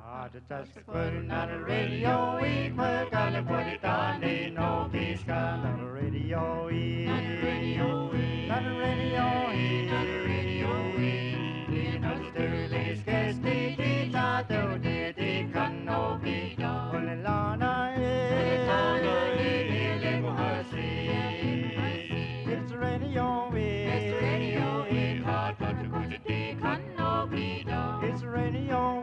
Just putting on the radio, we gotta put it on, they know he's got on the radio, not the radio, not the radio, not the radio, we not the least guess the guitar, though they can no be done. Olelana, it's the radio, it's the radio, hard but to go to the can no be done. It's the radio,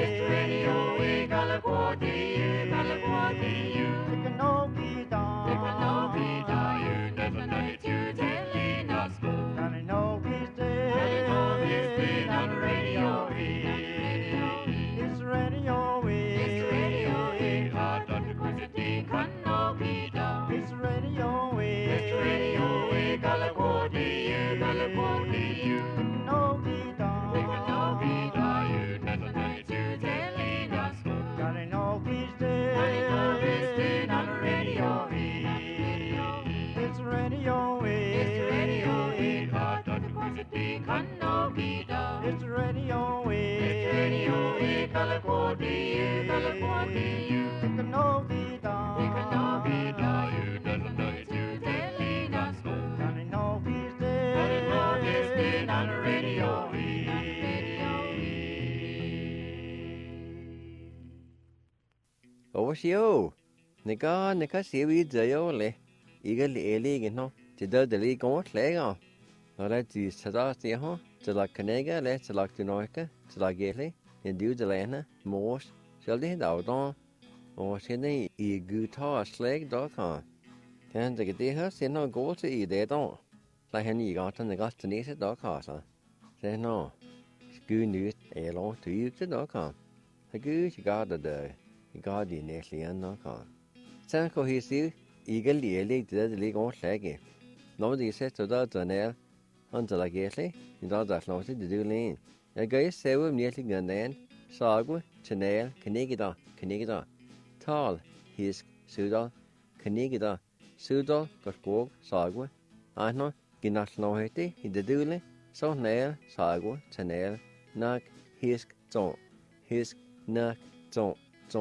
Oshio, Nika Sivi Zayole, Eagle Elig and no, to do the league on Lego. Or let the Sadasti ho, to like Canega, let's like to Noica, to like Gately, and do the Lana, Morse, shall they out on, or sending a guitar slag.com. Can they get there, send no gold to eat they don't. Like any got on the Gustinese.com. Say no, school news, a long to use the.com. A good you got the Guardian Nestle.com. San cohesive, eagerly elected the league on slaggy. Nobody says to that nail until like Gately, you know that's not to do lean. A guy several nearly gun Sagwa, Chanel, Canigida, Tall, his Sudal, Canigida, Sudal, Gotgog, Sagwa, Anno, Ginasnohete, he the dule, so nail, Sagwa, Chanel, Nak, Hisk, Zon, Hisk, Nak, Zon.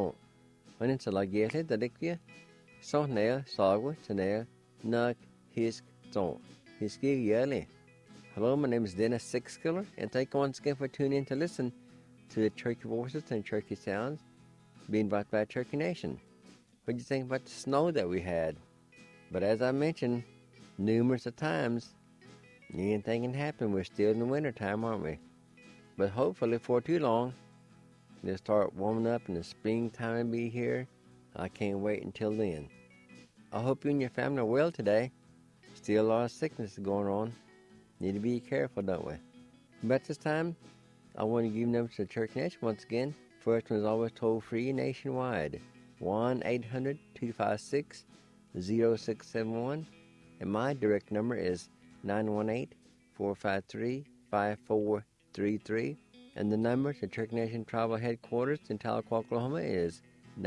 When it's like Gately, the Liquia, so nail, Sagwa, Chanel, Nak, Hisk, Zon, Hiski yearly. Hello, my name is Dennis Sixkiller, and thank you once again for tuning in to listen to the Turkey voices and Turkey sounds being brought by Turkey Nation. What do you think about the snow that we had? But as I mentioned numerous of times, anything can happen. We're still in the winter time, aren't we? But hopefully for too long, they'll start warming up and the springtime will be here. I can't wait until then. I hope you and your family are well today. Still a lot of sickness going on. Need to be careful, don't we? But this time, I want to give numbers to Turkey Nation once again. First one is always toll-free nationwide. 1-800-256-0671. And my direct number is 918-453-5433. And the number to Turkey Nation Tribal Headquarters in Tahlequah, Oklahoma is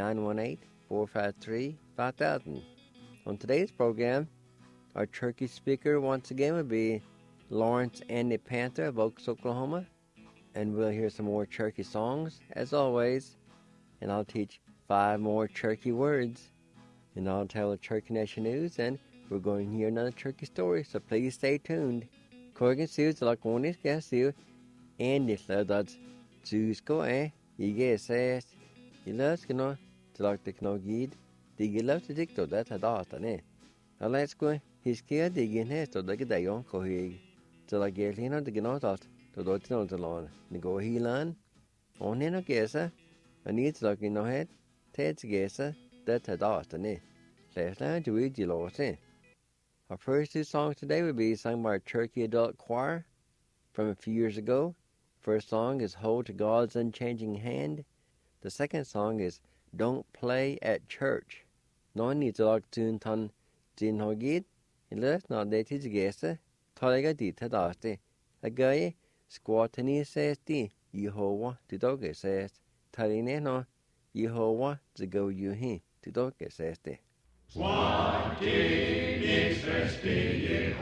918-453-5000. On today's program, our Turkey speaker once again will be Lawrence Andy Panther of Oaks, Oklahoma. And we'll hear some more Turkey songs, as always. And I'll teach 5 more Turkey words. And I'll tell the Turkey Nation news, and we're going to hear another Turkey story, so please stay tuned. Corgan Seals, like one is gas seal, and this that's Jusko, you get says, you love to know, to like the Knogid, the you love to dictate that a data, eh? Now let's go, he's scared digging his to the day on Kohig. So like Gatlino, the Genotot, to the Tino to Lon, the go healan, on in a guesser, and it's like in no head, Ted's guesser, that's a data, eh? Last time to read you, Lord, eh? Our first 2 songs today will be sung by our Turkey Adult Choir from a few years ago. First song is Hold to God's Unchanging Hand. The second song is Don't Play at Church. No one needs to like tune ton Jin Hogid. And let's not let his guess. Tolega di tadaste. A guy squatani says di Yehovah to dog says. Tarine no Yehovah to go you he to dog says di. Swati Nixesti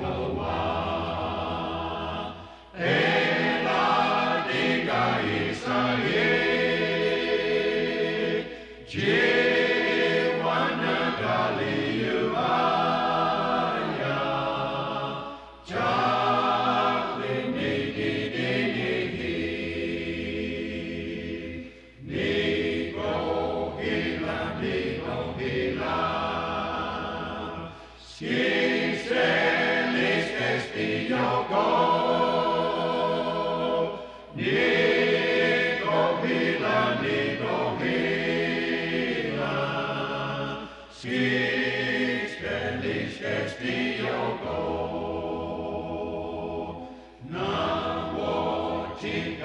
Yehovah Ela Diga Israel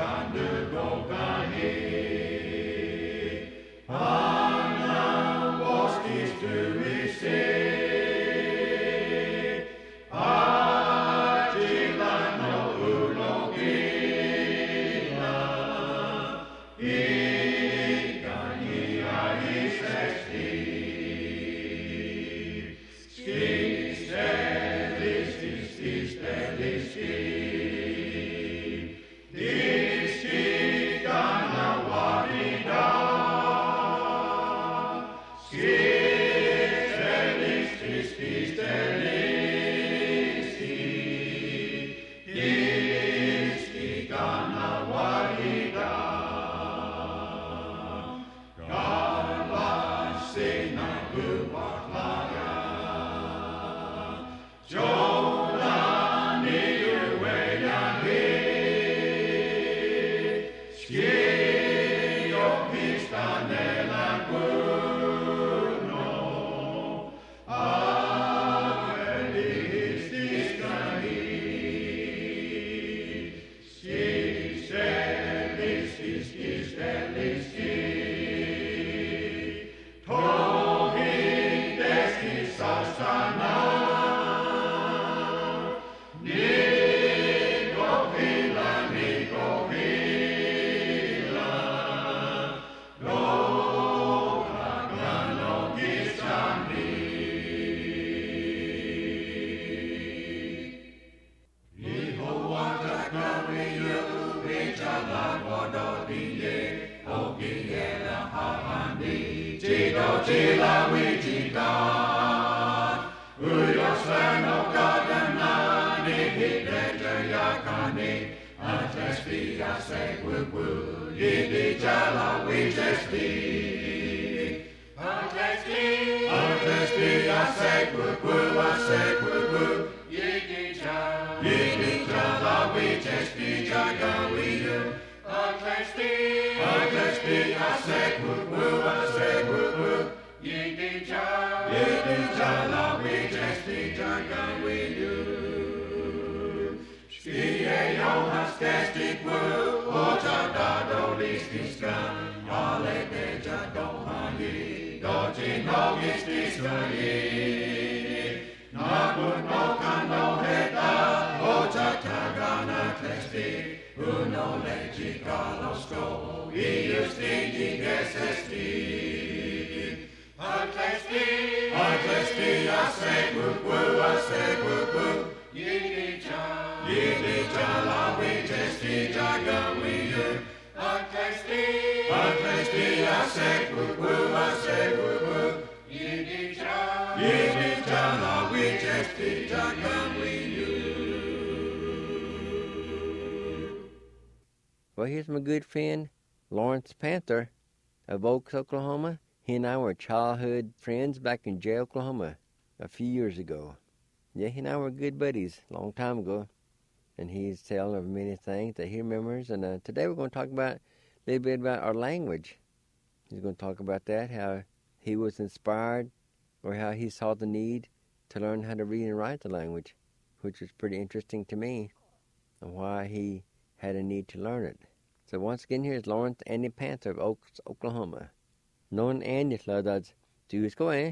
Well, here's my good friend, Lawrence Panther of Oaks, Oklahoma. He and I were childhood friends back in Jay, Oklahoma, a few years ago. Yeah, he and I were good buddies a long time ago. And he's telling of many things that he remembers. And today we're going to talk about a little bit about our language. He's going to talk about that, how he was inspired or how he saw the need to learn how to read and write the language, which was pretty interesting to me, and why he had a need to learn it. So once again, here's Lawrence Andy Panther of Oaks, Oklahoma. Non Andy Floodad, do go eh?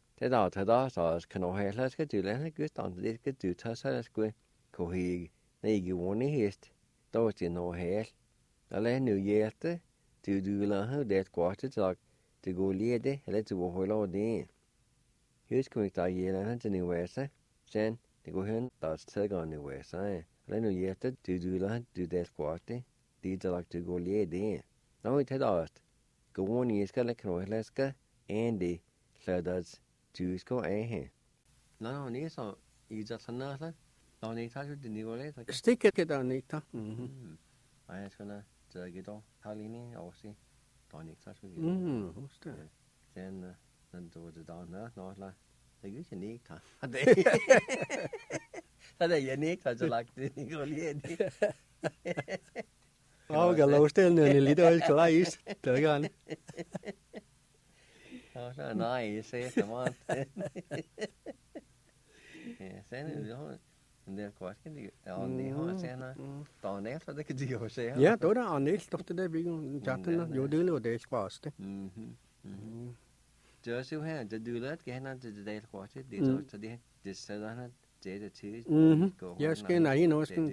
Tedda, can I have let's get to let good on this get to Tassalasque, Cohig, Nagi warning hist, those in no hair. A land new yet, to do learn that quarter like to go lady, let's go hold in. Here's coming to yell and anywhere, sir. Sen, to go hen, that's tug on the west side. Lenu yete to do that quarter. Did like to go lady. Now it had asked. Go on yeska like Roleska, Andy, Sladas, Jusko, eh? No, this on you just another. No, need to the new way. Stick it on it. I ask gonna get off Halini or see. Don't need touch with you. Who's that? Then do the down there, not like the unique time. Det unique, altså lagt det i går lige. Jeg lå stille lidt og is. Det er gerne. Så er nej, se så meget. Ja, sen Men det er godt, kan de det har sen då nästa det kan de också säga. Ja, då där annars då det bygger jatten jo det det skvaste. Just här det du lät gärna det kvart det så det sådana det till. Ja, ska nej nå ska.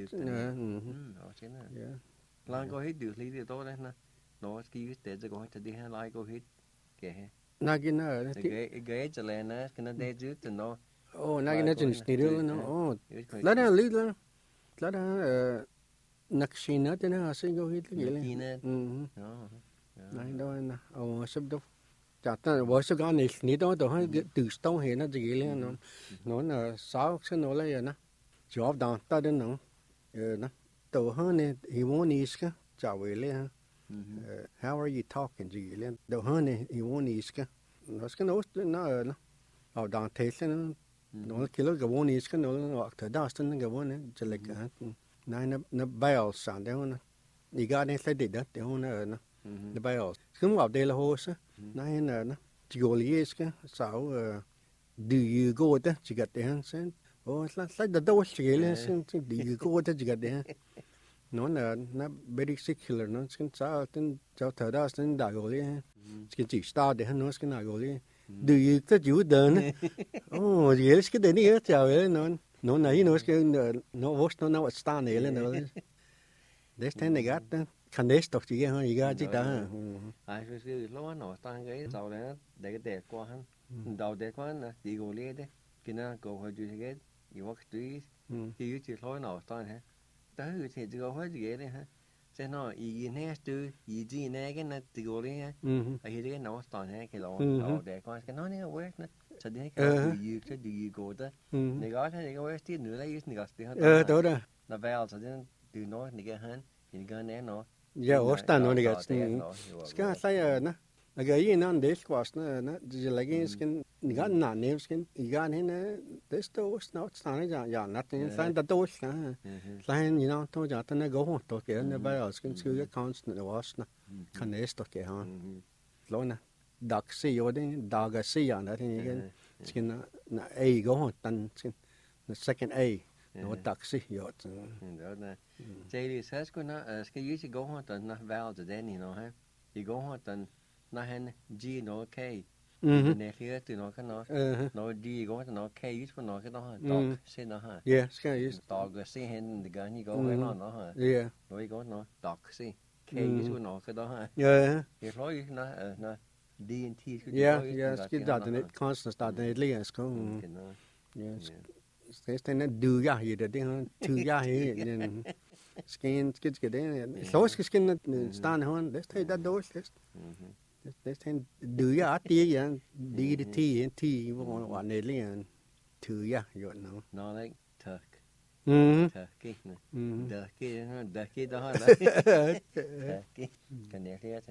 Ja. Lang går hit du lite då det nå ska ju det går inte det här like går hit. Nagina Det går lena ska det ut nå. nagina den sniril no. Lada lilla. Lada nakshina den har sig gå hit lite. Nej då sắp đâu. Jatten var så gan ni då har du stå här när det gäller nó sáu sẽ nó lại nè. Job down ta den nó. Nè. Då har ni Ivoniska chào về lên. How are you talking to you? Då har ni Ivoniska. Nó ska nó ở down thế nó kilo cái Ivoniska nó hoặc thời đó nó cái Ivon chỉ là cái này nó bell sound đó nè. Đi ra đây sẽ đi đó đó nè. The bells. Come out there, horse. Nine, Gioliesca, so, do you go there? You got the hands in? Oh, it's like the door, do you go there? You got the hand? No, not very secular, no, skin south and South Tadas and Dagoli. Skin start the hand, no skin Dagoli. Do you that you done? Oh, yes, get the near tower, no, no, skin, no, what's no, what's standing, this time they got that. Khăn đế tộc chỉ ha, ý ra chỉ ta. Ai cứ lo nó tăng cái đầu này để cái đẹp qua hắn, đầu đẹp quá nè, đi gồ lên đấy, cái nó gồ hơi chữ cái, yêu vật tùy, chỉ chỉ lo nó tăng ha, tới thì chỉ gồ hơi gì đấy ha, thế nó ý nghe từ ý gì nè cái nó đi gồ lên ha, ai cái nó tăng ha cái lo đầu đẹp quá, cái nó này quét nè, cho đến cái đi gồ đó, này gói thế này cái quét tí nữa lấy cái gì đó, đó đó, là vào cho đến từ nó này cái hắn, những cái này nó ja, ostan no nigat. Ska saya na. Agay na des kwas na jilagi skin nigat na ne skin igan hina des to na stan ja natin san da to na. San to ja ta na go to ke na ba skin sku accounts na was na. Kanes to ke ha. Lo na. Daxi yo den dagasi ya na tin skin na a go tan skin the second a. No taxi yacht. Đó nè. Chạy đi sát của nó, cái dưới chỉ có hoa tần nó vào từ đây nó ha. Chỉ có hoa tần nó hen G nó K. Nè kia từ nó cái nó D có nó K dưới của nó cái đó ha. Dog xe nó ha. Yeah, cái is dog xe hen cái này có cái nó ha. Yeah. Rồi có nó dog xe. K dưới của nó cái đó ha. Yeah. Cái lối nó D and T cái yeah, cái đó thì constant start này liền có. Yeah. Este na duya hida de tuya he skin skits get in so skin stand on this take that door this thing duya ati ya d t wa ne lian tuya yo no like turk turkey turkey đó ha turkey cái này thì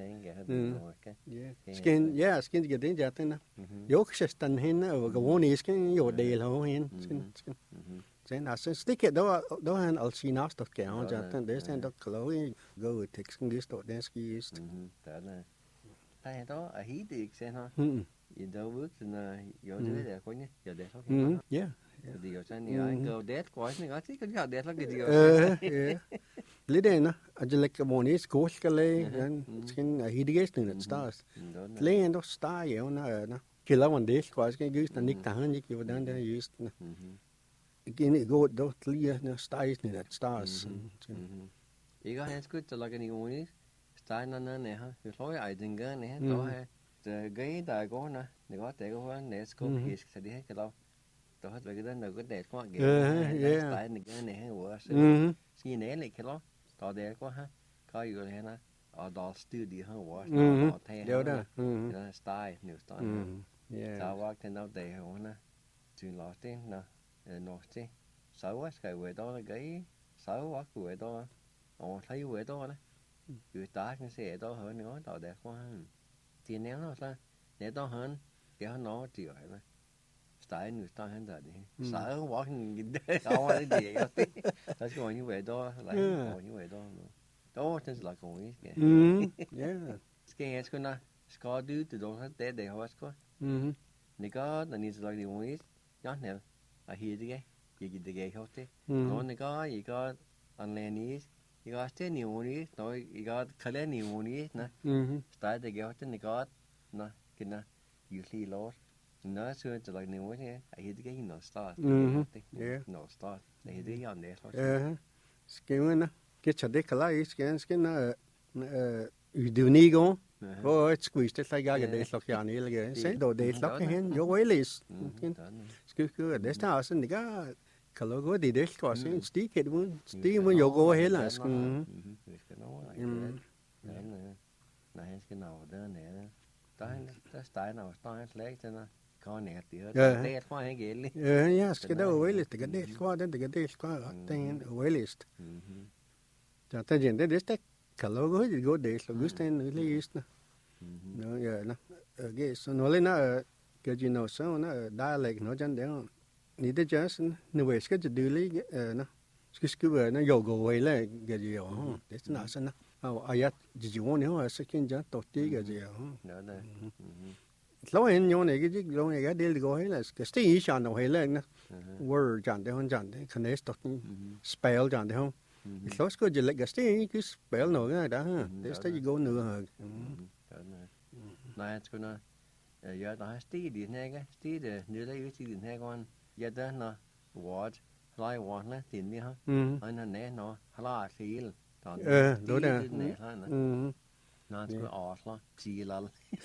cái skin skin get in ja tin yo stan hin ga woni skin yo de lo hin skin sen as stick it do han al sinas to ke on ja tin des en do chloe go take skin this to den ski is đó là tại đó ở hí đi sen ha in đâu bước thì yo thế để có nhé giờ để thôi yeah đi ở trên này anh go dead quá này có cái gì dead là cái gì Lide na ajlek monis koskale skin hidiges nu stars len do star yo na kila one days quase que gust na nik tahan nik yo dan used na again go do clear na stars ni that stars iga hans good to like any monis star na ne ha yo loi ai dinga ne đó ha cái đại có na ne có te có ne sko his sẽ đi hết cái đâu đó hết cái đó là cái đẹp quá kìa star này ha quá gì nè này cái đó đó đẹp quá ha có gì rồi ha ở đó studio ha quá đó thay đó style new style sao quá cái đâu đẹp hơn nè chuyện lọt thế nè nọt thế sợ quá cái quê đó là cái sợ quá quê đó thấy quê đó đấy người ta cái xe đó hơn nữa đó đẹp quá thì nếu nó sao nếu đó hơn cái nó chỉ vậy mà style new style hơn rồi đi sợ quá cái đâu cái gì đó đó còn như vậy đó lại còn như vậy đó đó真是là còn ý kìa cái cái na có đứa từ đó tới để hỏi có này có là như là điều ý nhớ nè à hi đi cái 이게 되게 좋대. 너네가 이거 안내니 이거 스테 니오니 너 이거 칼레 니오니 나 스타일 되게 좋대 니가 나 그나 usually lost no so it's like ni오니 I 되게 no start no start 내 되게 안 돼. 스케나 que chade kala is skena udunigo o squeeze te saga de slok yani lege se do de slok hen yo welis sku de sta asen diga kalogo de de slok asen sti kedun sti mun yo go hela sku na hen skena order ne ta sta na sta leg tena con nè tía de khoa hay ghê ja skeda welis de de slok de slok ten welis ja ta gente de sta kalogo de go de slok gusten leist no ja na ge so no le na ke ji no so na dialect no jan de ni de just no we ske de li na ske na yo go we le ge ji yo de na sa na ayat ji ji won ho sa kin ja to ti ge ji yo no no lo en yo ne ge ji lo ne ga de go he la ske sti yi shan no he le na word jan de hon jan de kan es to spell jan de ho lo ske ji le ge sti ki spell no ga da ha de sta ji go no ha này cho nó giờ đó tí điện này cái tí để như lấy tí điện này con giờ đó nó word lại word này tiền đi ha anh nó nè nó là xí đó đối đó nó cứ ọt lo xí là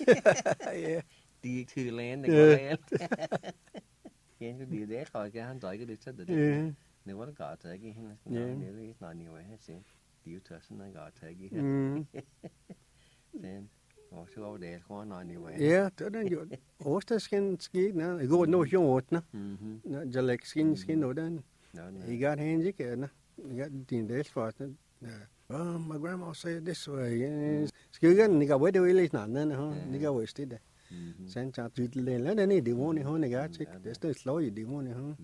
đi thử lên để có lên cái điều đấy khỏi cái hắn tới cái điều chất đấy nếu mà có thể cái nếu lấy nó nhiều hết xin điều thật nó có thể cái nên so de ko na ni we ja to den jo osterskin ski na go no jot na na jalek skin no den he got hands ke na he got tin des for my grandma said this way ski gan ni ga we de we na na ni ga we sti de sen cha tu le la ni de won ni ho ni ga chik des to slow you de won ni ho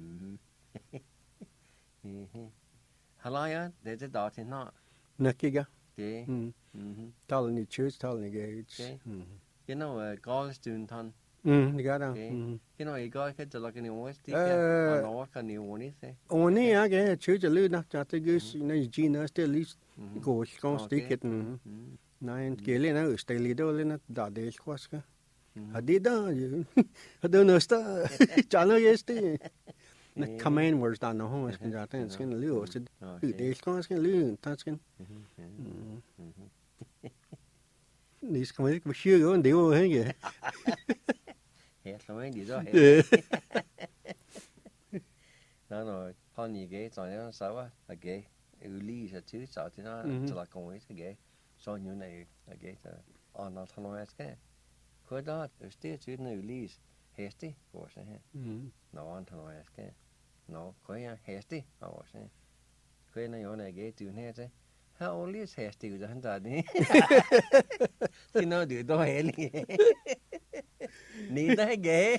halaya de de da tin na na ki ga de tal ni church tal ni ge you know college student han ni ga da you know I got cái like any university cái nó cái nhiều one is oni ya ge church lu na cha te ge na ji na still least go con stick it na en ke le na still le do le na da de squash ka adida hado no sta chalo este na command words da no ho es kan ja ten skin lu so de squash kan lu ta skin ni ska mig på sjö och det var hänge helt som en det då nó con gì cái rồi nó sao á là cái ly sẽ chứ sao thì nó chỉ là công cái cái so như này là cái nó thằng nó cái khối đó still chứ nó ly hết đi của sẽ nó thằng nó cái nó khối hết đi của sẽ khối này này cái từ này chứ how old is hasty with a hundred? You know, do do heli. Need that gay.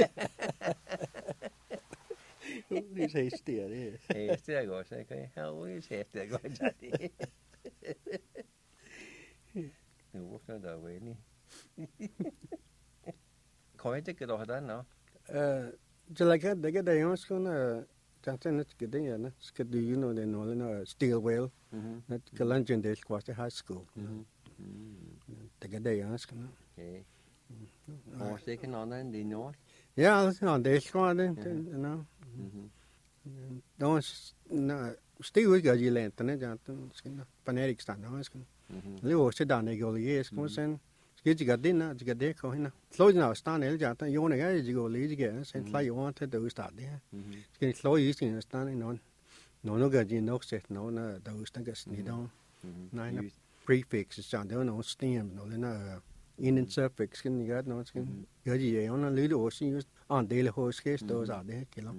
This hasty, it is. Hasty, I go say, how old is hasty? I go, Daddy. You walk out that way, Quite a good order now. Just like that, they get the young school. Chansen it's good thing, na. Do you know they know no steel wheel? That Kalanjan days was the high school. They get the young school. Okay. Oh, second on then the north. Yeah, that's on days school then, you know. Don't no steel got you lent, and Janton skin phonetic stand on skin. Leo sit down, they go yes, come Get you got dinner, you got there, Cohina. Slow now, stand El Jata, you want to get you go lead again, and fly you want to do start there. It's slow easing standing on. No, got you no set, no, those things need on. Nine prefixes, John, don't know stem, no, in and suffix, can you got no skin? Got you on a little or see on daily horse case, those are there, kilo.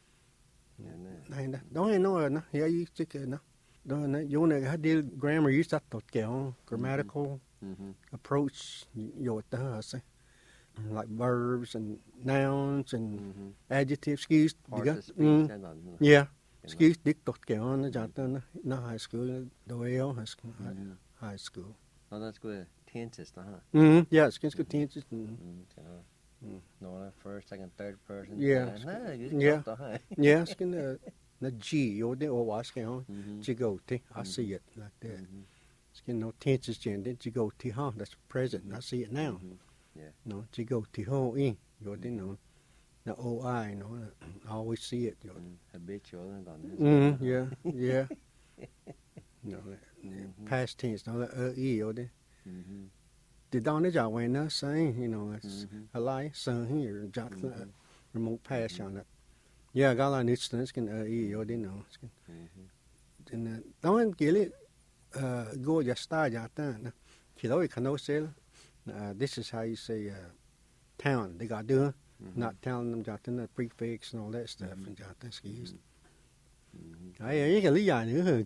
Don't know, yeah, you stick it, no. Don't you want to have grammar, you start to get on grammatical. Approach your like verbs and nouns and adjectives. Excuse, yeah. Excuse, dick dot get on the not high school, the way on high school. No, that's good. Tenses, huh? Yeah, it's good tenses. No, the first, second, third person. Yeah. Yeah. Yeah, skin na G or the or was can Gigoti. I see it like that. Skin no tenses gen then Gigoti, huh? That's present. I see it now. Yeah. No, Gigoti ho in. You know. The OI, no, I always see it. Habitual and Yeah, yeah. No, past tense, no, E or the Donny Jaw when I saying, it's a lie, son here, Jack remote pass on it. Yeah, got an instance can E or no. And don't get it go just start at that. Kilo can sell. This is how you say town. They got do. Not telling them got the prefix and all that stuff and got that skis. I can leave on you.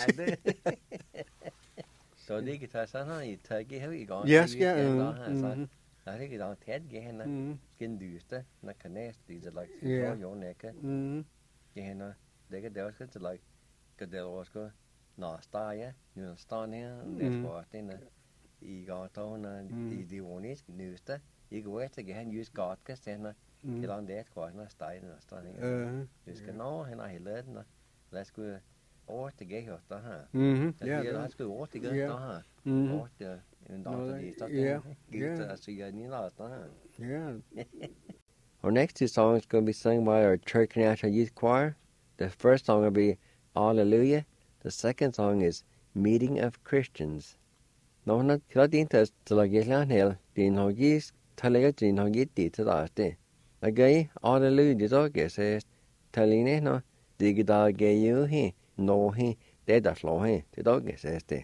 So they get us on you take it, how you going? Yes, yeah. I think you don't take it, skin duster, not connect, these are like your neck. Yeah, they get those kids like, because they'll always go, no, star, yeah, you stand here, and that's what I think. You got on, and you want it, newster. You go wait again, use God, because then get on that quite a style and starting. Just go, no, and I learned, let's go over to get your stuff. Yeah, let's go over to get your over the Yeah. Our next two songs are going to be sung by our Church National Youth Choir. The first song will be Hallelujah. The second song is Meeting of Christians. Now, not Claudintas to la Gillian Hill, the Hoggies. Talega din har gitt de til dette. Agay, alle lydige says, taline no, digda gayu he, no he, det da slå he, til dage says det.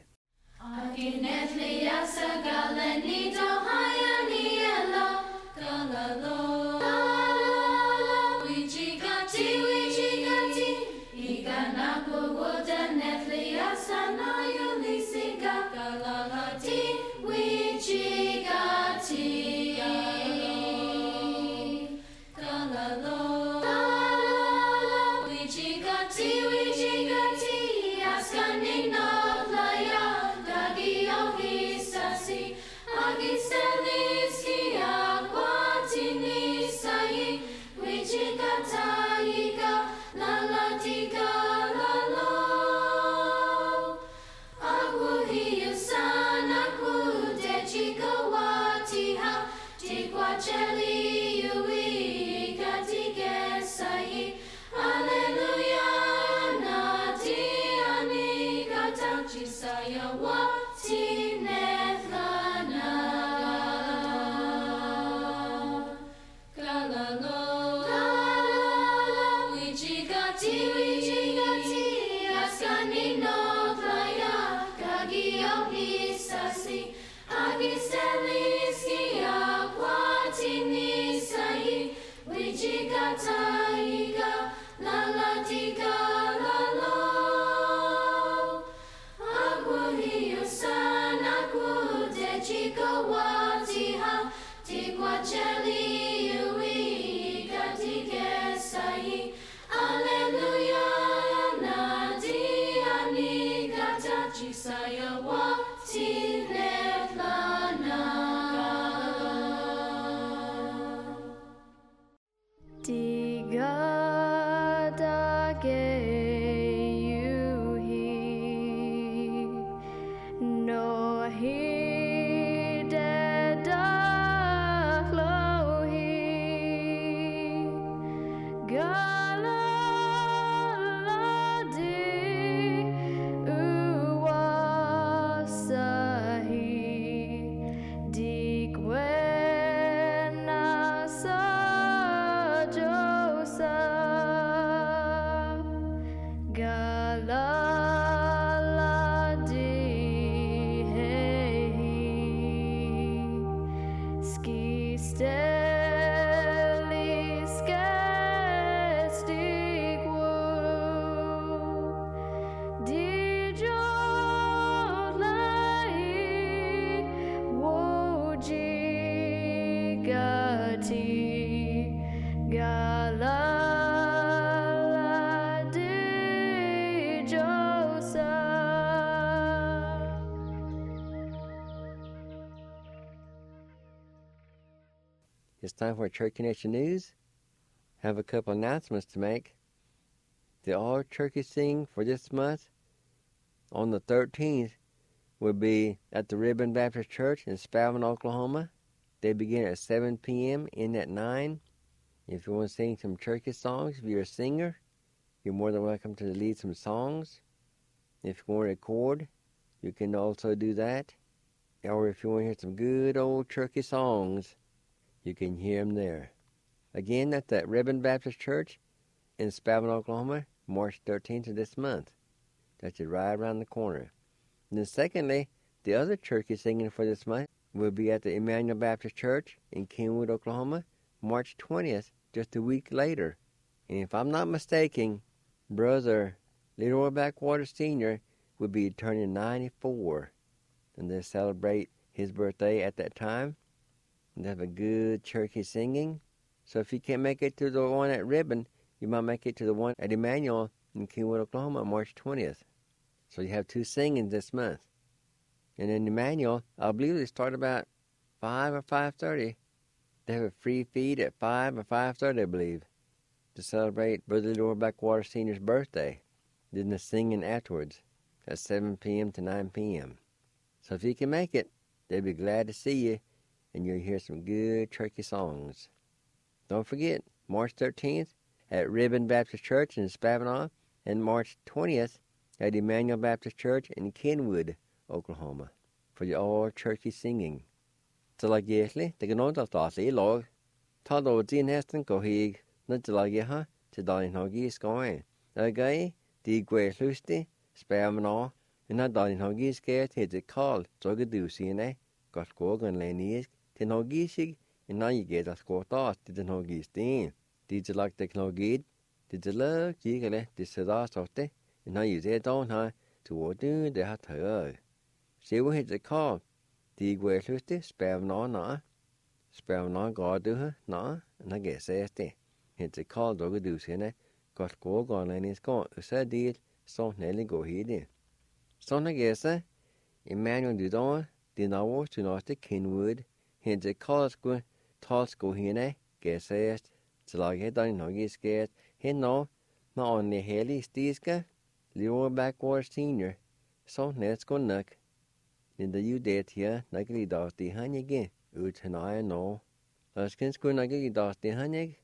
It's time for Church Connection News. Have a couple announcements to make. The All Turkey Sing for this month on the 13th will be at the Ribbon Baptist Church in Spavin, Oklahoma. They begin at 7 p.m., end at 9. If you want to sing some turkey songs, if you're a singer, you're more than welcome to lead some songs. If you want to record, you can also do that. Or if you want to hear some good old turkey songs, you can hear them there. Again, that's at Ribbon Baptist Church in Spavin, Oklahoma, March 13th of this month. That's right around the corner. And then secondly, the other turkey singing for this month will be at the Emmanuel Baptist Church in Kenwood, Oklahoma, March 20th, just a week later. And if I'm not mistaken, Brother Leroy Backwater Sr. will be turning 94. And they'll celebrate his birthday at that time. And have a good turkey singing. So if you can't make it to the one at Ribbon, you might make it to the one at Emmanuel in Kenwood, Oklahoma, March 20th. So you have two singings this month. And in Emmanuel, I believe they start about 5 or 5:30. They have a free feed at 5 or 5:30, I believe, to celebrate Brother Leroy Backwater Sr.'s birthday. Then the singing afterwards at 7 p.m. to 9 p.m. So if you can make it, they'll be glad to see you, and you'll hear some good turkey songs. Don't forget, March 13th at Ribbon Baptist Church in Spavinaw, and March 20th at Emmanuel Baptist Church in Kenwood, Oklahoma, for the all-turkey singing. Så la gæsli, det kan nåt at I log. Ta då din hesten gå hig, når det la ha til dagen hagi skåen. Der gøy, de gvæs lustig, Spavinaw, en af dagen hagi skært til det kald, så kan du sige, godt skågen lænisk, til hagi sig, en af I gætter skårt af til den hagi sten. De til lagt det knogit, de til lag, de det sætter ståtte, en af I det dagen her, til hvor du det har taget. Se hvor det kald, de gvæs lustig, Spavinaw nå. Spavinaw går du her, nå, en af gæs det. Det kald, så kan du sige, godt skågen lænisk, og så det, så nælle gå hit. Sånn gæse, Emmanuel Dudon, de navår til norske Kenwood, hente kalsko, talsko henne, gæsest, til laget der noe skæt, henne, med åndelig helig stiske, Leroy Backwater Sr., sånn nætsko nok. Linda jo det her, noe i dag til han ikke, ut henne nå. Øsken skulle noe i dag til han ikke,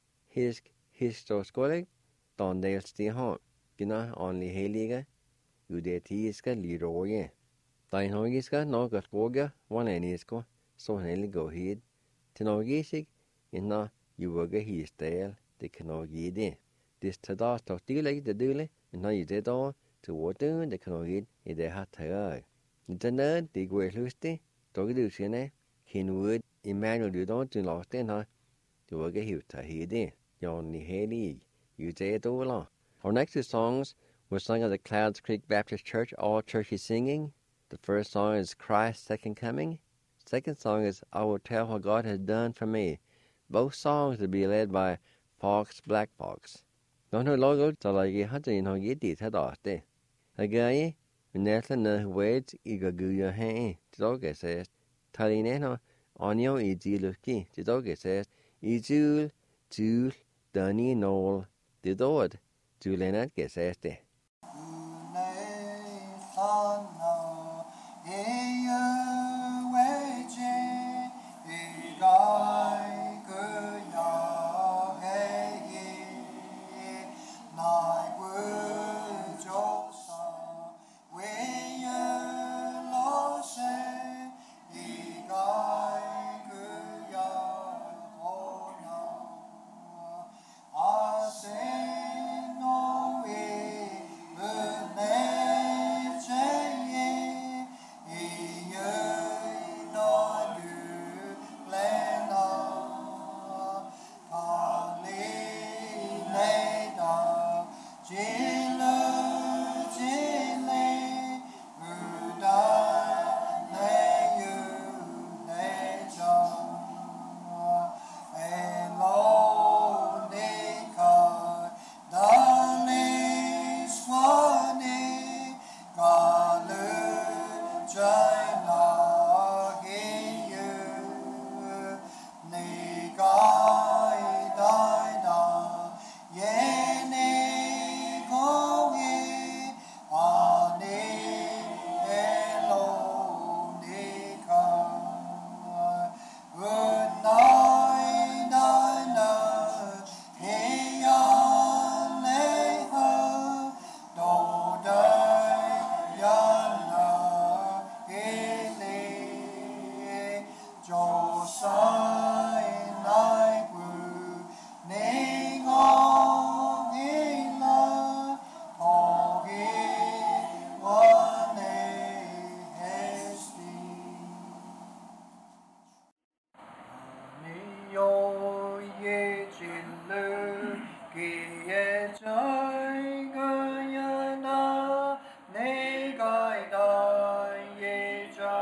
historiskoleg, dandels til han, gina åndelig helige, udetiska Leroy. Dain hogiska noga skoga wanenisko so hele go hid. Tenogisik inna yuga histel de kanogide. Dis tada tortile de dule inna yide do to water de kanogid ide hatay. Intana de gwelusti togidusine Kenwood Emmanuel Dudon to lostena yuga hita hide. Yoni heli yude do. Our next two songs were sung at the Clouds Creek Baptist Church, all turkey singing. The first song is Christ's Second Coming. Second song is I Will Tell What God Has Done For Me. Both songs will be led by Fox Black Fox. Don't know logo to like a hunter in Hogi did had after. A guy, Nathan Wades, Iga Guya Hay, Tidoga says, Talineno, Onyo Iziluki, Tidoga says, Izul, Jul, Dunny Knoll, Didod, Julianat gets asked.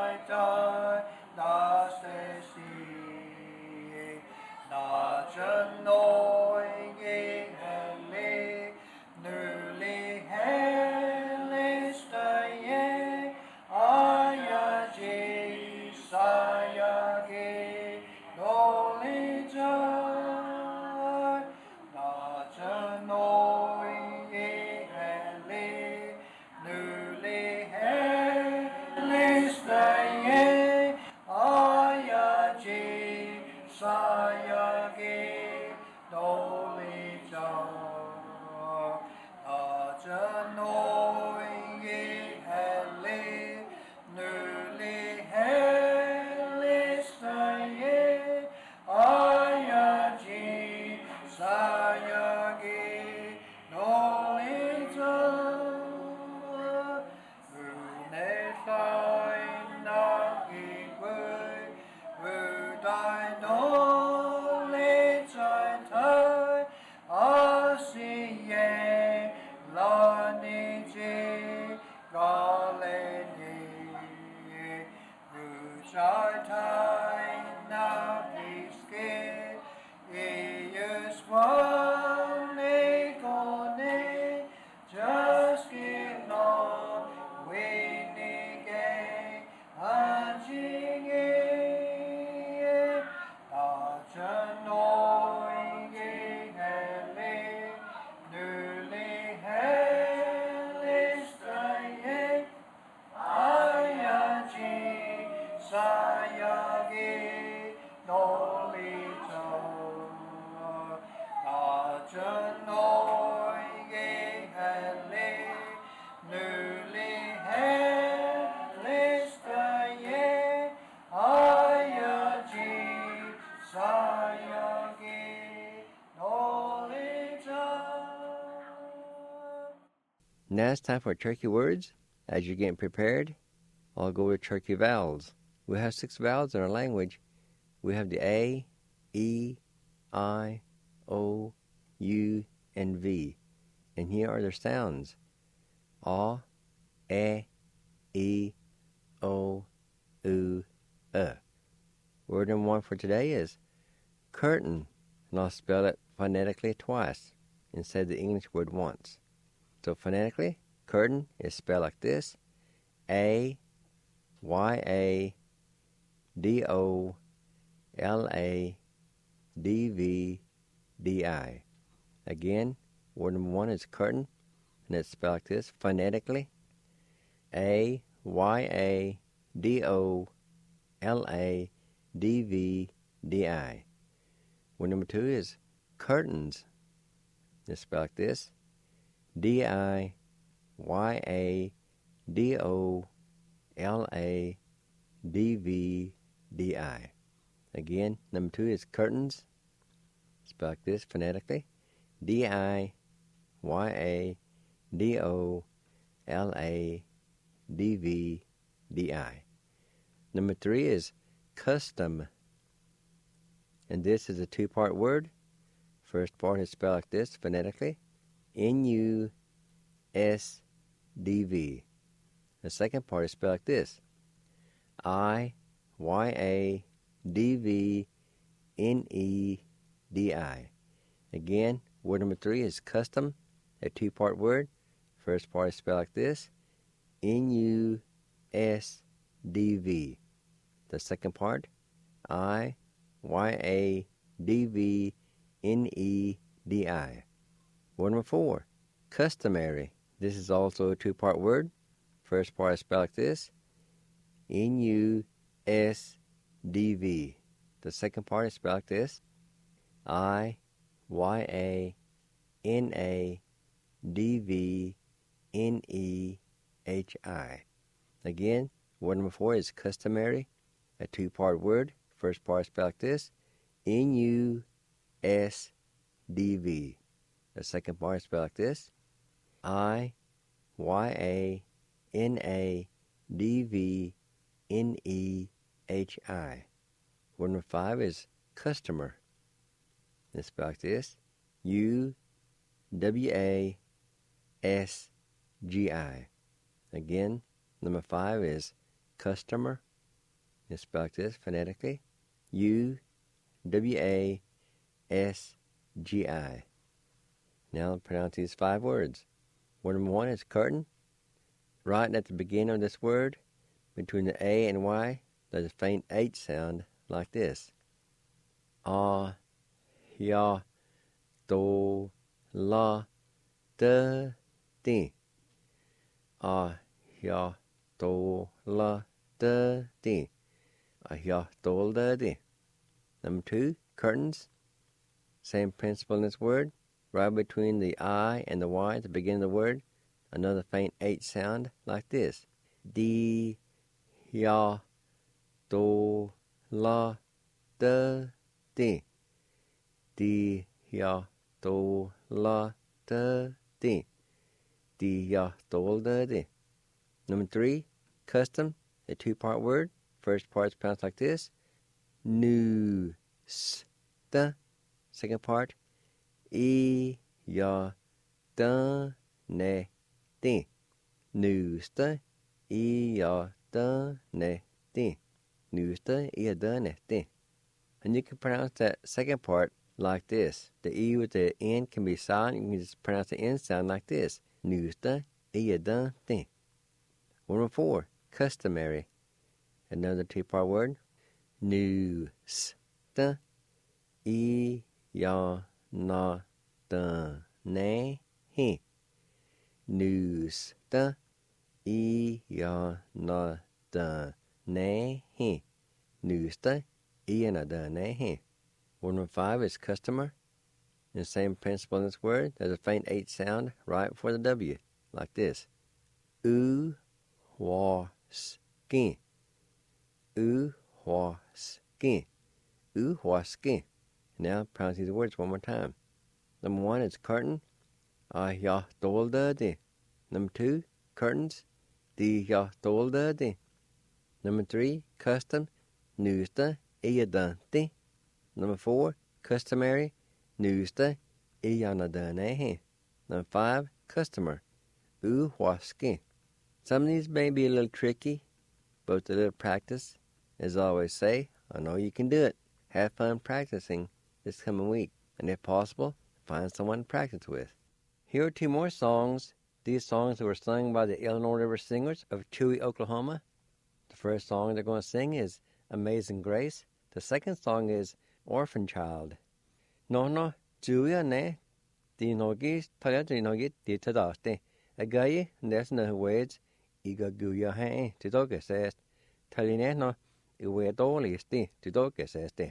trời đã sẽ xì đã chân nôi nghe hèn lê nữ lê hèn lê stay aya ji saya ge đô lê trời đã chân nôi nghe hèn lê nữ lê hèn lê stay aya ji saya ge đô lê trời đã chân nôi nghe hèn lê nữ lê hèn lê stay aya ji saya ge đô lê trời nê phai na ghi quê đại đô lê trời thời si ye la ni chi ga le ni trời thời na ghi ske is one ne go ne just give no we ni ge an chi ge ta chân nôi ge he le nữ le he le stay aya chi saya ge no li cho ta chân nôi ge he le nữ le he le stay aya chi saya ge no li cho. Now it's time for turkey words. As you're getting prepared, I'll go with turkey vowels. We have 6 vowels in our language. We have the A, E, I, O, U, and V. And here are their sounds. A, E, O, U, Word number 1 for today is curtain. And I'll spell it phonetically twice instead of the English word once. So phonetically, curtain is spelled like this: AYADOLADVDI. Again, word number 1 is curtain, and it's spelled like this phonetically: AYADOLADVDI. Word number 2 is curtains. It's spelled like this: DIYADOLADVDI. Again, number 2 is curtains. Spelled like this phonetically: DIYADOLADVDI. Number 3 is custom. And this is a 2-part word. First part is spelled like this phonetically: NUSDV. The second part is spelled like this: IYADVNEDI. Again, word number 3 is custom, a 2-part word. First part is spelled like this: NUSDV. The second part: IYADVNEDI. Word number 4, customary. This is also a 2-part word. First part is spelled like this: NUSDV. The second part is spelled like this: IYANADVNEHI. Again, word number 4 is customary, a 2-part word. First part is spelled like this: NUSDV. The second part is spelled like this: IYANADVNEHI. Word number 5 is customer. It's spelled like this: UWASGI. Again, number 5 is customer. It's spelled this phonetically. U-W-A-S-G-I. Now I'll pronounce these 5 words. Word number 1 is curtain. Right at the beginning of this word, between the A and Y, there's a faint H sound like this. Ah, ya, do, la, da, di. Ah, ya, do, la, da, di. Ah, ya, do, da, di. Number 2, curtains. Same principle in this word. Right between the I and the Y at the beginning of the word, another faint H sound like this. Di, ya, do, la, da, di. Di, ya, do, la, da, di. Di, ya, do, da, di. Number 3, custom, a 2-part word. First part is pronounced like this. Nu, s, da. Second part, I, ya, da, ne, di. Nu, s, da, I, ya, da, ne, di. Nu, s, da, I, ya, da, ne, di. And you can pronounce that second part like this. The E with the N can be silent. You can just pronounce the N sound like this. Nu, s, da, I, ya, da, di. Number 4, customary. Another 2-part word. Nu, s, da, I, ya, na, da, ne, hi. Nu, s, da, I, ya, na, da, ne, hi. Nu, s, da, I, ya, na, da, ne, hi. Word number 5 is customer. In the same principle in this word, there's a faint H sound right before the W, like this. U, wa, skin. U, wa, skin. U, wa, skin. Now pronounce these words one more time. Number 1 is curtain. Ah, ya, dol, da, di. Number 2, curtains. Di, ya, dol, da, di. Number 3, custom. Nu, s, da, I, ya, da, di. Number 4, customary. Nu, s, da, I, ya, na, da, ne, hi. Number 5, customer. U, wa, skin. Some of these may be a little tricky, but with a little practice, as I always say, I know you can do it. Have fun practicing this coming week, and if possible, find someone to practice with. Here are 2 more songs. These songs were sung by the Illinois River Singers of Chewy, Oklahoma. The first song they're going to sing is Amazing Grace. The second song is Orphan Child. No, Chewy ne, di nogi, taga di nogi, di tadaste. Agayi, there's no words. Iga guya hae, tidoke says. Taline no, iwe doli sti, tidoke says de.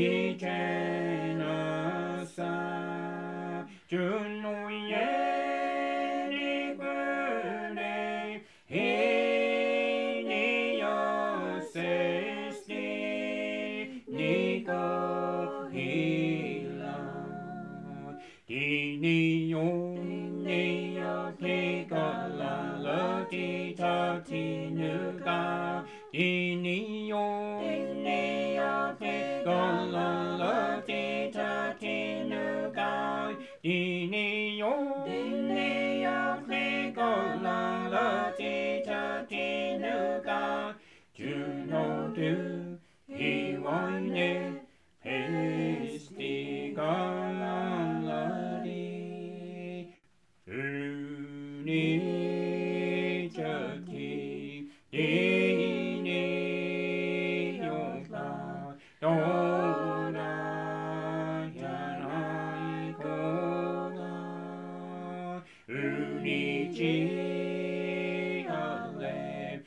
이제는 사 주노예 ni yo ki ko la lo ti ta ti nu ga di ni yo ki ko la lo ti ta ti nu ga di ni yo ki ko la lo ti ta ti nu ga do no do he won ne Hasty Galadi Uni Jati Dini Yoga Dona Yanai Koga Uni Ji Ale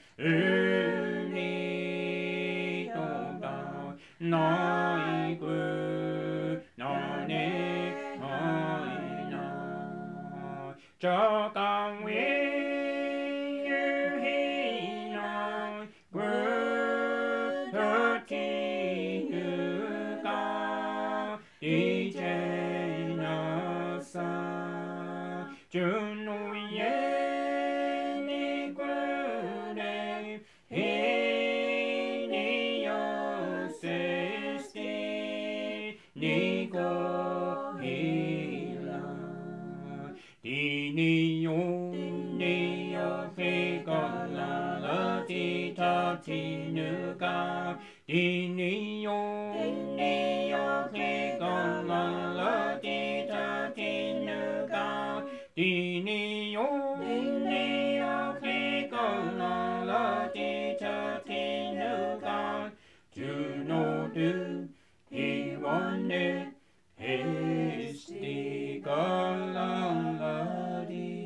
Uni Yoga Nai Gu Nani Haina Jokang Wi Yuhina Gu Hati Nuga Ije Nasa Junu Ye Ni Gu Ne He Ni Yo Sisti Ni Go Hila Ni yo fi go la la ti ta ti nu ga ni yo fi go la la ti ta ti nu ga ni yo fi go la la ti ta ti nu ga do no do he won it Hasty Galadi.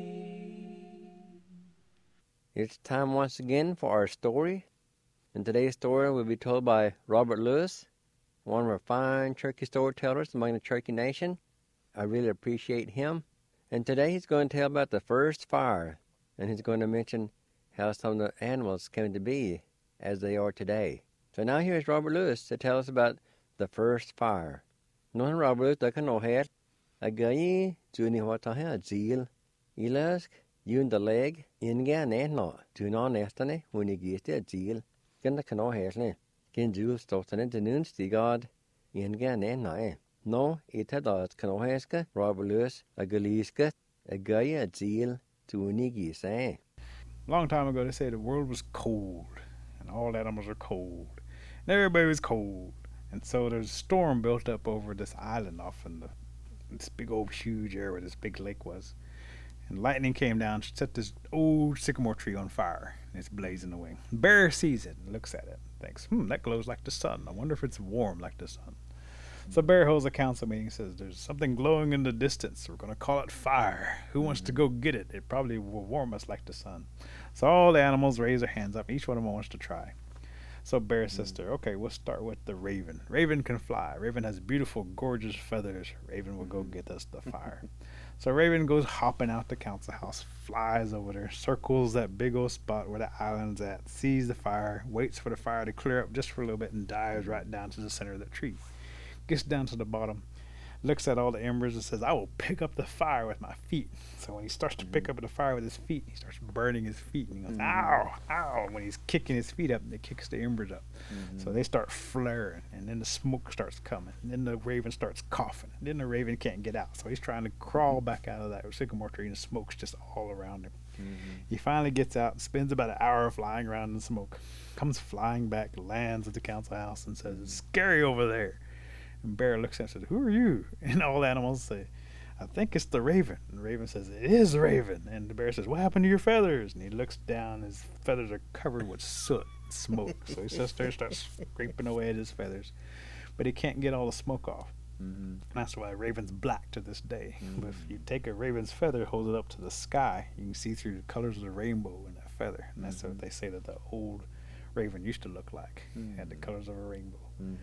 It's time once again for our story. And today's story will be told by Robert Lewis, one of our fine Cherokee storytellers among the Cherokee Nation. I really appreciate him. And today he's going to tell about the first fire. And he's going to mention how some of the animals came to be as they are today. So now here's Robert Lewis to tell us about the first fire. Nohan Robert Lewis doesn't know how. A guy, Juni Wataha, Zeal, Ilask, Yun the leg, Inga, Nano, Tuna Nestane, when you get a Zeal. Can the canoe hairne. Can Jules Stoughton and the noon stigard, Inga, Nana. No, it had a canoeska, Robert Lewis, a Galiska, a guy, a Zeal, Tuni say. Long time ago, they say the world was cold, and all animals are cold, and everybody was cold. And so there's a storm built up over this island off in this big old huge area where this big lake was. And lightning came down, set this old sycamore tree on fire, and it's blazing away. Bear sees it and looks at it and thinks, that glows like the sun. I wonder if it's warm like the sun. So Bear holds a council meeting and says, there's something glowing in the distance. We're going to call it fire. Who wants to go get it? It probably will warm us like the sun. So all the animals raise their hands up. Each one of them wants to try. So Bear's sister, okay, we'll start with the raven. Raven can fly. Raven has beautiful, gorgeous feathers. Raven will go get us the fire. So Raven goes hopping out the council house, flies over there, circles that big old spot where the island's at, sees the fire, waits for the fire to clear up just for a little bit, and dives right down to the center of the tree. Gets down to the bottom, looks at all the embers and says, I will pick up the fire with my feet. So when he starts to pick up the fire with his feet, he starts burning his feet. And he goes, ow, ow. When he's kicking his feet up, it kicks the embers up. So they start flaring, and then the smoke starts coming. And then the raven starts coughing. And then the raven can't get out. So he's trying to crawl back out of that sycamore tree, and the smoke's just all around him. He finally gets out, spends about an hour flying around in the smoke, comes flying back, lands at the council house, and says, it's scary over there. And Bear looks at it and says, who are you? And all the animals say, I think it's the raven. And the raven says, it is the raven. And the bear says, what happened to your feathers? And he looks down, his feathers are covered with soot and smoke. So he sits there and starts scraping away at his feathers. But he can't get all the smoke off. And that's why raven's black to this day. But if you take a raven's feather, hold it up to the sky, you can see through the colors of the rainbow in that feather. And that's what they say that the old raven used to look like. Had the colors of a rainbow.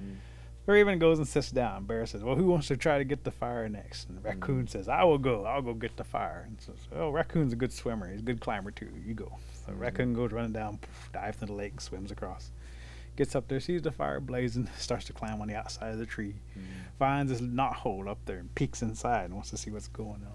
The raven goes and sits down. Bear says, well, who wants to try to get the fire next? And the raccoon says, I will go. I'll go get the fire. And says, oh, raccoon's a good swimmer. He's a good climber, too. You go. So raccoon goes running down, dives into the lake, swims across. Gets up there, sees the fire blazing, starts to climb on the outside of the tree. Finds this knot hole up there and peeks inside and wants to see what's going on.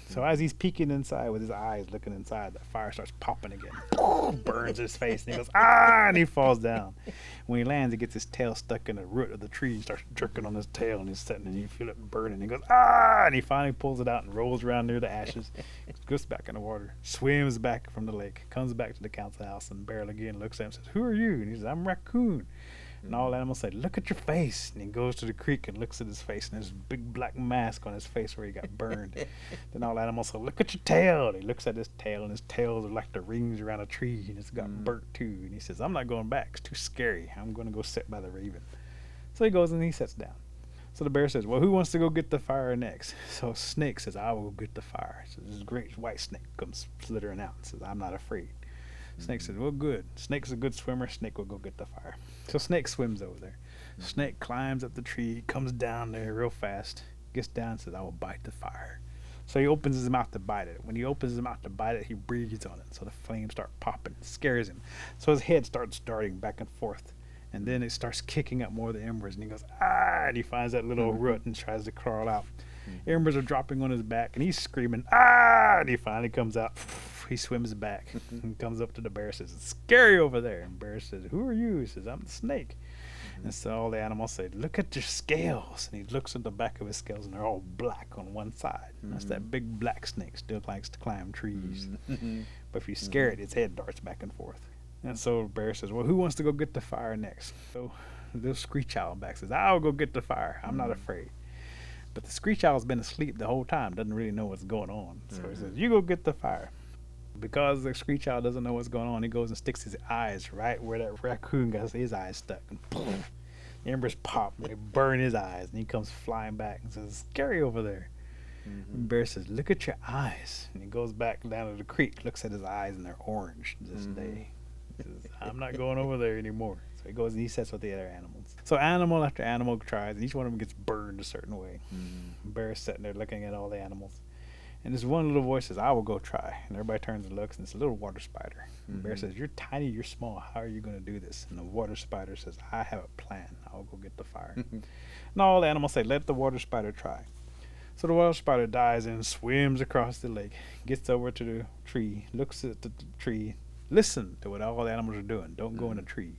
So as he's peeking inside with his eyes looking inside, the fire starts popping again. Burns his face, and he goes, ah, and he falls down. When he lands, he gets his tail stuck in the root of the tree. He starts jerking on his tail, and he's sitting, and you feel it burning. He goes, ah, and he finally pulls it out and rolls around near the ashes, goes back in the water, swims back from the lake, comes back to the council house, and Bear again looks at him and says, who are you? And he says, I'm Raccoon. And all animals say, look at your face. And he goes to the creek and looks at his face, and there's a big black mask on his face where he got burned. Then all animals say, look at your tail. And he looks at his tail, and his tails are like the rings around a tree, and it's got burnt too. And he says, I'm not going back. It's too scary. I'm going to go sit by the raven. So he goes and he sits down. So the bear says, well, who wants to go get the fire next? So Snake says, I will go get the fire. So this great white snake comes slithering out and says, I'm not afraid. Snake says, well, good. Snake's a good swimmer. Snake will go get the fire. So Snake swims over there. Snake climbs up the tree, comes down there real fast, gets down and says, I will bite the fire. So he opens his mouth to bite it. When he opens his mouth to bite it, he breathes on it. So the flames start popping. It scares him. So his head starts darting back and forth. And then it starts kicking up more of the embers. And he goes, ah, and he finds that little root and tries to crawl out. Embers are dropping on his back, and he's screaming, ah, and he finally comes out. He swims back and comes up to the bear and says, it's scary over there. And bear says, who are you? He says, I'm the snake. And so all the animals say, look at your scales. And he looks at the back of his scales, and they're all black on one side. And that's that big black snake, still likes to climb trees. But if you scare it, its head darts back and forth. And so bear says, well, who wants to go get the fire next? So the screech owl back says, I'll go get the fire. I'm not afraid. But the screech owl's been asleep the whole time, doesn't really know what's going on. So he says, you go get the fire. Because the screech owl doesn't know what's going on, he goes and sticks his eyes right where that raccoon got his eyes stuck. And boom, the embers pop and they burn his eyes. And he comes flying back and says, it's scary over there. And Bear says, look at your eyes. And he goes back down to the creek, looks at his eyes, and they're orange this day. He says, I'm not going over there anymore. So he goes and he sets with the other animals. So animal after animal tries, and each one of them gets burned a certain way. Bear's sitting there looking at all the animals. And this one little voice says, I will go try. And everybody turns and looks, and it's a little water spider. And Bear says, you're tiny, you're small. How are you going to do this? And the water spider says, I have a plan. I'll go get the fire. And all the animals say, let the water spider try. So the water spider dives and swims across the lake, gets over to the tree, looks at the tree, listen to what all the animals are doing. Don't go in the tree.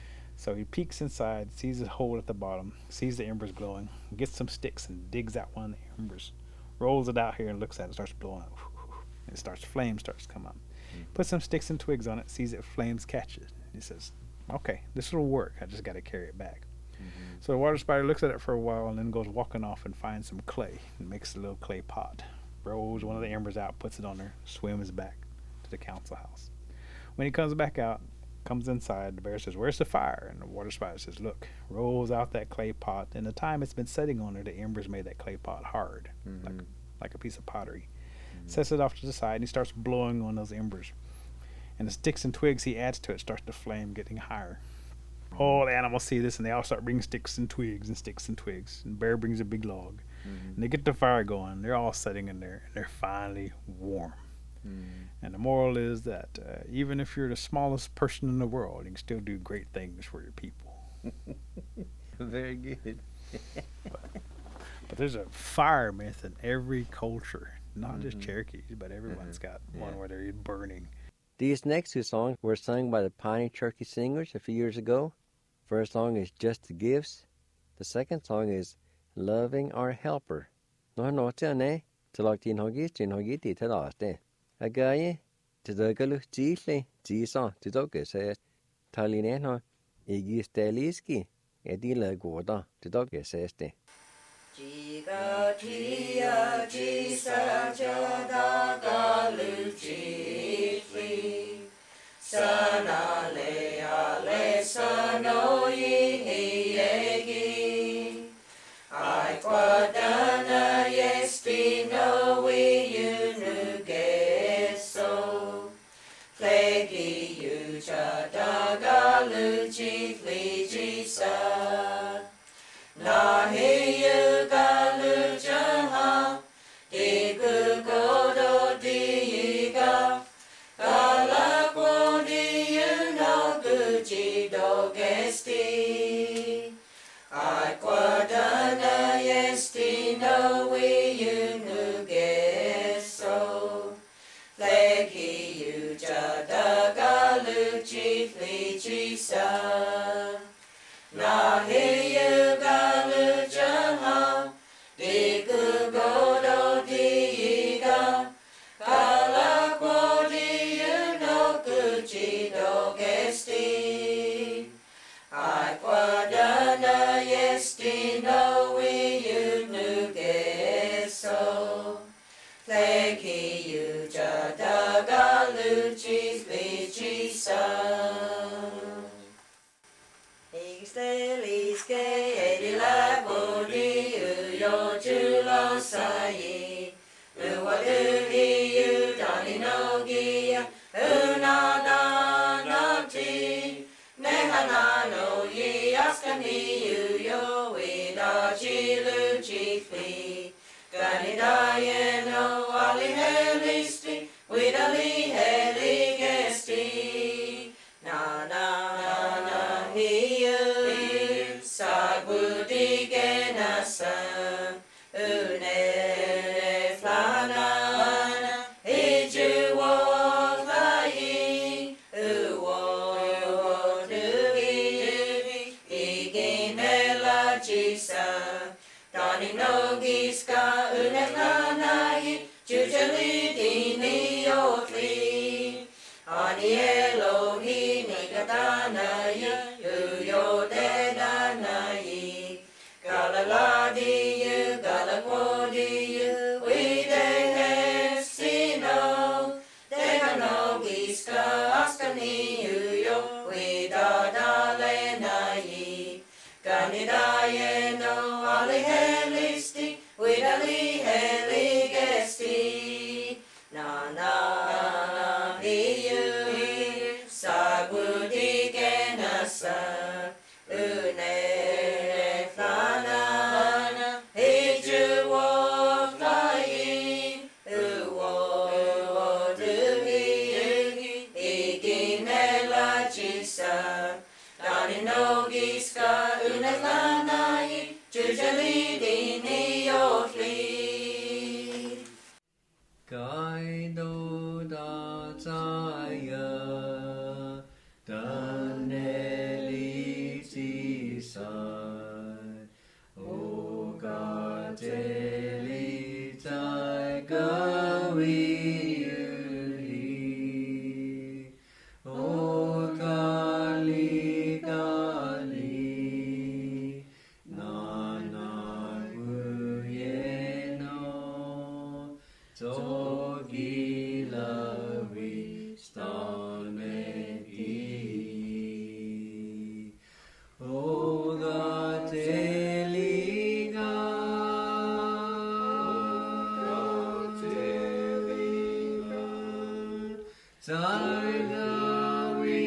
So he peeks inside, sees a hole at the bottom, sees the embers glowing, gets some sticks and digs out one of the embers, rolls it out here and looks at it, starts blowing up. It starts, flame starts to come up. Puts some sticks and twigs on it, sees it, flames catch it. He says, okay, this will work. I just got to carry it back. So the water spider looks at it for a while and then goes walking off and finds some clay and makes a little clay pot. Rolls one of the embers out, puts it on there, swims back to the council house. When he comes back out, comes inside, the bear says, where's the fire? And the water spider says, look, rolls out that clay pot. And the time it's been sitting on there, the embers made that clay pot hard, like a piece of pottery. Sets it off to the side, and he starts blowing on those embers. And the sticks and twigs he adds to it starts to flame, getting higher. All the animals see this, and they all start bringing sticks and twigs and sticks and twigs. And Bear brings a big log. And they get the fire going. They're all sitting in there, and they're finally warm. And the moral is that even if you're the smallest person in the world, you can still do great things for your people. Very good. But there's a fire myth in every culture, not just Cherokees, but everyone's got one where they're burning. These next two songs were sung by the Piney Cherokee Singers a few years ago. First song is Just the Gifts. The second song is Loving Our Helper. No, ne, Talaktin Hogi, Titalaste. Agaye, Tidagalu, Gisa, Tidoka says, Talineno, Igis Deliski, Edila Gorda, Tidoka says. Jiga Tia Jisa Jadagalu Jifli Sana Le Sano Yegi I Quadana Yestino We Yunugeso Plegi Yuja Dagalu Jifli Jisa Nahi Yugalu Jaha Digu Godo Di lucis vicisa. Ixtelis que edila bodi yo julo sai. Uwaduli you daninogia unadanati. Nehanano ye askani yo widachi luci Ganidayeno ali helisti, widali heligesti. Na na na hiu, sagbudi genasa, une flana, iju wotlayi, uwo dugi, iginela jisa. Dani nogiska uneklanai, jujali dini yotli. Ani Elohi nigatanai, uyo dedanai. Galaladi you, galakwodi you, uide hesino. Dehanogiska askani uyo, widadalenai. Ganidayeno ali helisti, widali heligesti. Na na hiu, sagbudi genasa, une flana, hiju woflayi, uwo dugi, igimela jisa. Dani nogiska uneklanai, jujali dini yotli. Kaido da zaya, daneli sisai, o gateli zai gawi yuli, o kali kali, nana guyeno, Togi lavi stameki. O gateliga, Targa we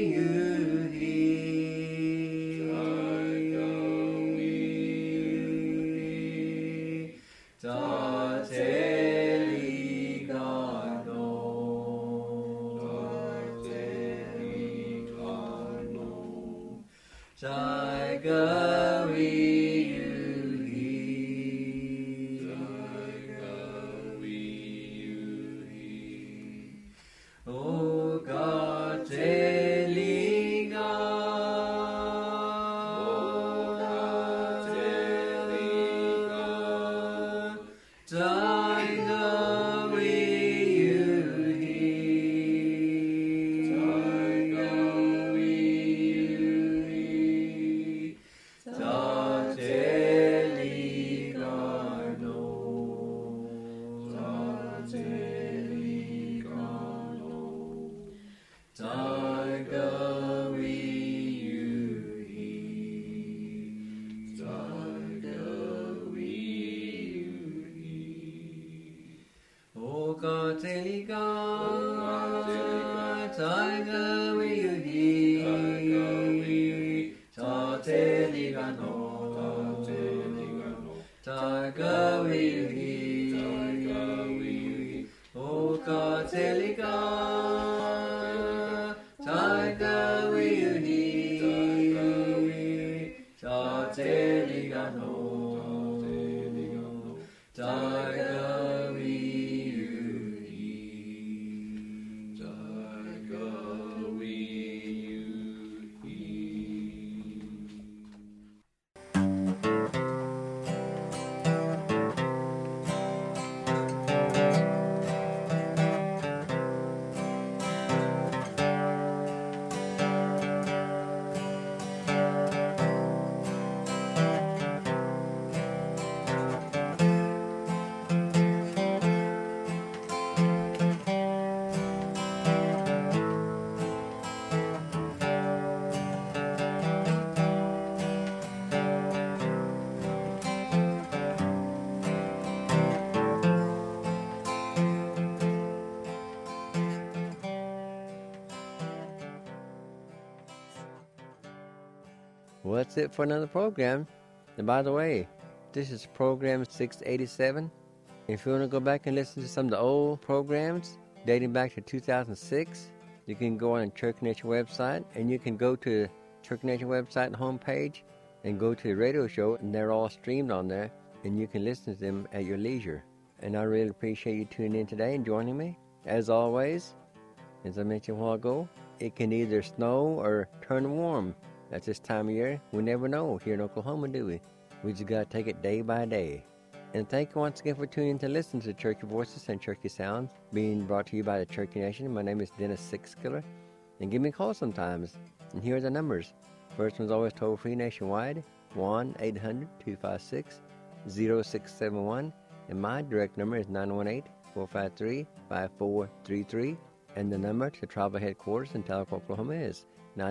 O God, Teliga, Taiga we Well, that's it for another program. And by the way, this is program 687. If you want to go back and listen to some of the old programs dating back to 2006, you can go on the Church Nation website, and you can go to the Church Nation website homepage and go to the radio show, and they're all streamed on there, and you can listen to them at your leisure. And I really appreciate you tuning in today and joining me. As always, as I mentioned a while ago, it can either snow or turn warm at this time of year. We never know here in Oklahoma, do we? We just got to take it day by day. And thank you once again for tuning in to listen to Cherokee Voices and Cherokee Sounds, being brought to you by the Cherokee Nation. My name is Dennis Sixkiller. And give me a call sometimes. And here are the numbers. First one's always toll-free nationwide, 1-800-256-0671. And my direct number is 918-453-5433. And the number to tribal headquarters in Talcott, Oklahoma is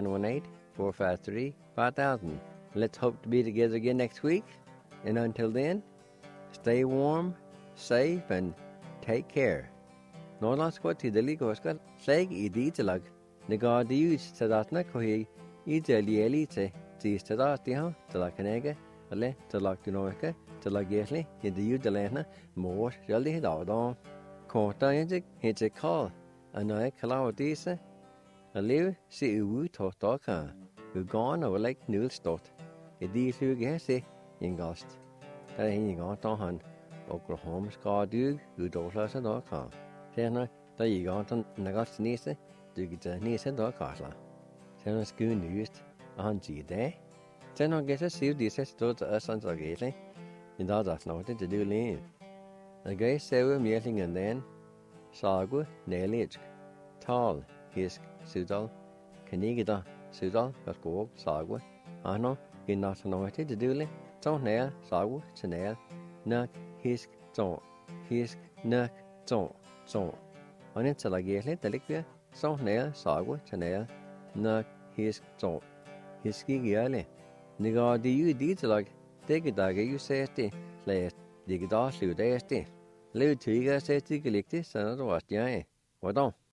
918-453-5000. Let's hope to be together again next week. And until then, stay warm, safe, and take care. Norlands ko ti dali ko skal leg I ditalag. Nega dius tadatna ko hi ideli elite ti tadati ha talakanega alle talaktunoka talagesli I diu delena more jaldi dawdon. Kota injik hinje call anai kalawdisa. Aliu si uwu totoka. U gone over like nul stot. I di fluge se ingast. Der ingen han Oklahoma skal du udårsløs da ka. Senere da gik han nagast nise dugte nise da kasla. Senere skulle nyst han sige det. Senere gæster siv disse stod østens og gæsling. I dag der snart det du lige. Der gæs sæve mjælingen den. Sagu nælisk. Tal hisk sudal. Kanigida sudal gaskog sagu. Ano ginat snart det du lige. Trong nær sagu til nær. Nok hisk trong. Hisk nok trong. Trong. Og den til at give lidt der ligger. Trong nær sagu til nær. Nok hisk trong. Hisk ikke ærlig. Nigar de jo dit til at det dag jo sæt det. Lad det dag slut det. Lev tyga sæt det ligge sådan du også jeg. Hvordan?